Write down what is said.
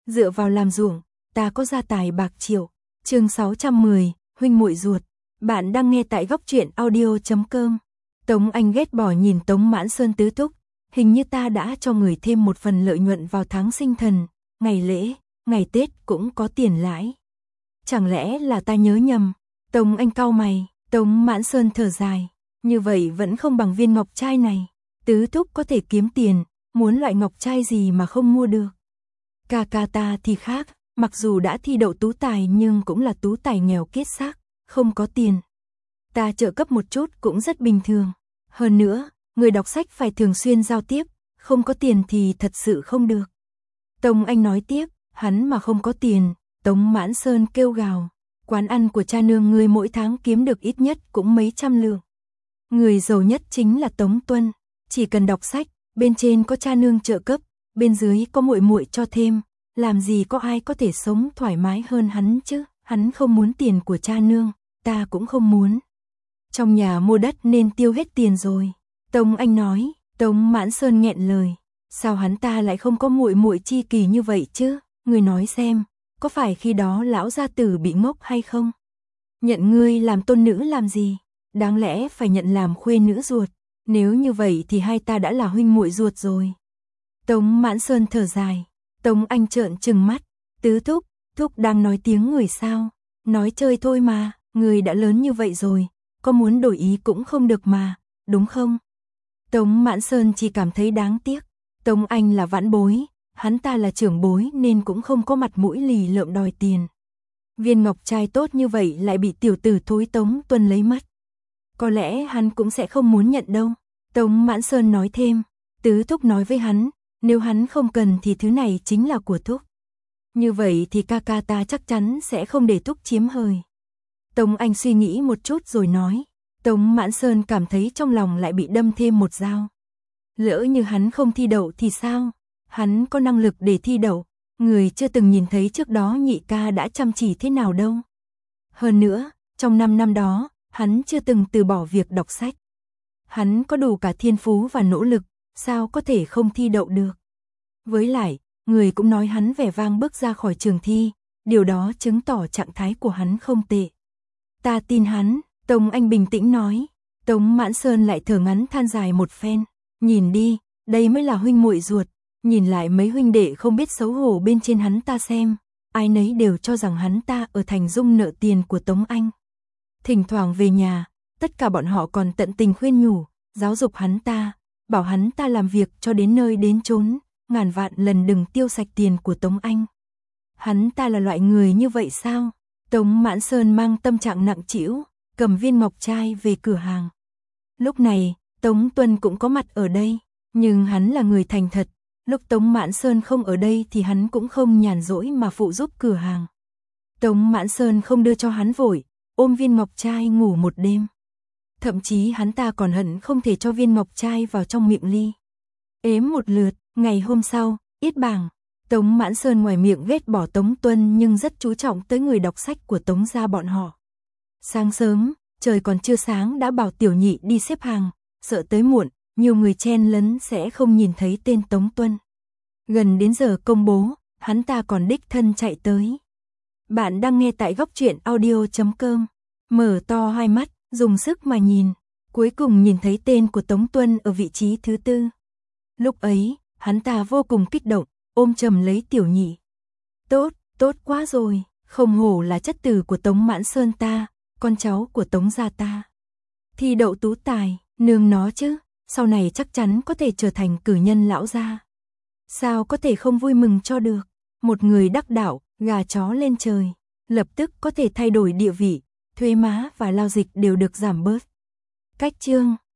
dựa vào làm ruộng, ta có gia tài bạc triệu. Chương 610, huynh muội ruột. Bạn đang nghe tại góc truyện audio.com. Tống Anh ghét bỏ nhìn Tống Mãn Sơn tứ thúc, hình như ta đã cho người thêm một phần lợi nhuận vào tháng sinh thần, ngày lễ, ngày Tết cũng có tiền lãi. Chẳng lẽ là ta nhớ nhầm? Tống Anh cau mày, Tống Mãn Sơn thở dài, như vậy vẫn không bằng viên ngọc trai này. Tứ thúc có thể kiếm tiền, muốn loại ngọc trai gì mà không mua được. Ca ca ta thì khác, mặc dù đã thi đậu tú tài nhưng cũng là tú tài nghèo kiết xác, không có tiền. Ta trợ cấp một chút cũng rất bình thường. Hơn nữa, người đọc sách phải thường xuyên giao tiếp, không có tiền thì thật sự không được. Tống Anh nói tiếp, hắn mà không có tiền, Tống Mãn Sơn kêu gào. Quán ăn của cha nương ngươi mỗi tháng kiếm được ít nhất cũng mấy trăm lượng. Người giàu nhất chính là Tống Tuân, chỉ cần đọc sách, bên trên có cha nương trợ cấp, bên dưới có muội muội cho thêm, làm gì có ai có thể sống thoải mái hơn hắn chứ? Hắn không muốn tiền của cha nương, ta cũng không muốn. Trong nhà mua đất nên tiêu hết tiền rồi. Tống Anh nói. Tống Mãn Sơn nghẹn lời, sao hắn ta lại không có muội muội chi kỷ như vậy chứ? Ngươi nói xem, có phải khi đó lão gia tử bị ngốc hay không? Nhận ngươi làm tôn nữ làm gì? Đáng lẽ phải nhận làm khuê nữ ruột. Nếu như vậy thì hai ta đã là huynh muội ruột rồi. Tống Mãn Sơn thở dài. Tống Anh trợn trừng mắt. Tứ thúc, thúc đang nói tiếng người sao? Nói chơi thôi mà, người đã lớn như vậy rồi, có muốn đổi ý cũng không được mà, đúng không? Tống Mãn Sơn chỉ cảm thấy đáng tiếc. Tống Anh là vãn bối, hắn ta là trưởng bối nên cũng không có mặt mũi lì lợm đòi tiền. Viên ngọc trai tốt như vậy lại bị tiểu tử thối Tống Tuân lấy mất. Có lẽ hắn cũng sẽ không muốn nhận đâu. Tống Mãn Sơn nói thêm, tứ thúc nói với hắn, nếu hắn không cần thì thứ này chính là của thúc. Như vậy thì ca ca ta chắc chắn sẽ không để thúc chiếm hời. Tống Anh suy nghĩ một chút rồi nói. Tống Mãn Sơn cảm thấy trong lòng lại bị đâm thêm một dao. Lỡ như hắn không thi đậu thì sao? Hắn có năng lực để thi đậu, người chưa từng nhìn thấy trước đó nhị ca đã chăm chỉ thế nào đâu. Hơn nữa, trong 5 năm đó, hắn chưa từng từ bỏ việc đọc sách. Hắn có đủ cả thiên phú và nỗ lực, sao có thể không thi đậu được? Với lại, người cũng nói hắn vẻ vang bước ra khỏi trường thi, điều đó chứng tỏ trạng thái của hắn không tệ. Ta tin hắn. Tống Anh bình tĩnh nói. Tống Mãn Sơn lại thở ngắn than dài một phen. Nhìn đi, đây mới là huynh muội ruột. Nhìn lại mấy huynh đệ không biết xấu hổ bên trên hắn ta xem. Ai nấy đều cho rằng hắn ta ở Thành Dung nợ tiền của Tống Anh. Thỉnh thoảng về nhà, tất cả bọn họ còn tận tình khuyên nhủ, giáo dục hắn ta, bảo hắn ta làm việc cho đến nơi đến chốn, ngàn vạn lần đừng tiêu sạch tiền của Tống Anh. Hắn ta là loại người như vậy sao? Tống Mãn Sơn mang tâm trạng nặng trĩu, cầm viên ngọc trai về cửa hàng. Lúc này, Tống Tuân cũng có mặt ở đây, nhưng hắn là người thành thật, lúc Tống Mãn Sơn không ở đây thì hắn cũng không nhàn rỗi mà phụ giúp cửa hàng. Tống Mãn Sơn không đưa cho hắn vội, ôm viên ngọc trai ngủ một đêm. Thậm chí hắn ta còn hận không thể cho viên ngọc trai vào trong miệng ly. Ếm một lượt, ngày hôm sau, yết bảng, Tống Mãn Sơn ngoài miệng ghét bỏ Tống Tuân nhưng rất chú trọng tới người đọc sách của Tống gia bọn họ. Sáng sớm, trời còn chưa sáng đã bảo tiểu nhị đi xếp hàng, sợ tới muộn, nhiều người chen lấn sẽ không nhìn thấy tên Tống Tuân. Gần đến giờ công bố, hắn ta còn đích thân chạy tới. Bạn đang nghe tại góc truyện audio.com. Mở to hai mắt, dùng sức mà nhìn, cuối cùng nhìn thấy tên của Tống Tuân ở vị trí thứ 4. Lúc ấy, hắn ta vô cùng kích động, ôm chầm lấy tiểu nhị. Tốt, tốt quá rồi, không hổ là chất tử của Tống Mãn Sơn ta, con cháu của Tống gia ta. Thi đậu tú tài, nương nó chứ, sau này chắc chắn có thể trở thành cử nhân lão gia. Sao có thể không vui mừng cho được, một người đắc đạo, gà chó lên trời, lập tức có thể thay đổi địa vị, thuế má và lao dịch đều được giảm bớt. Cách chương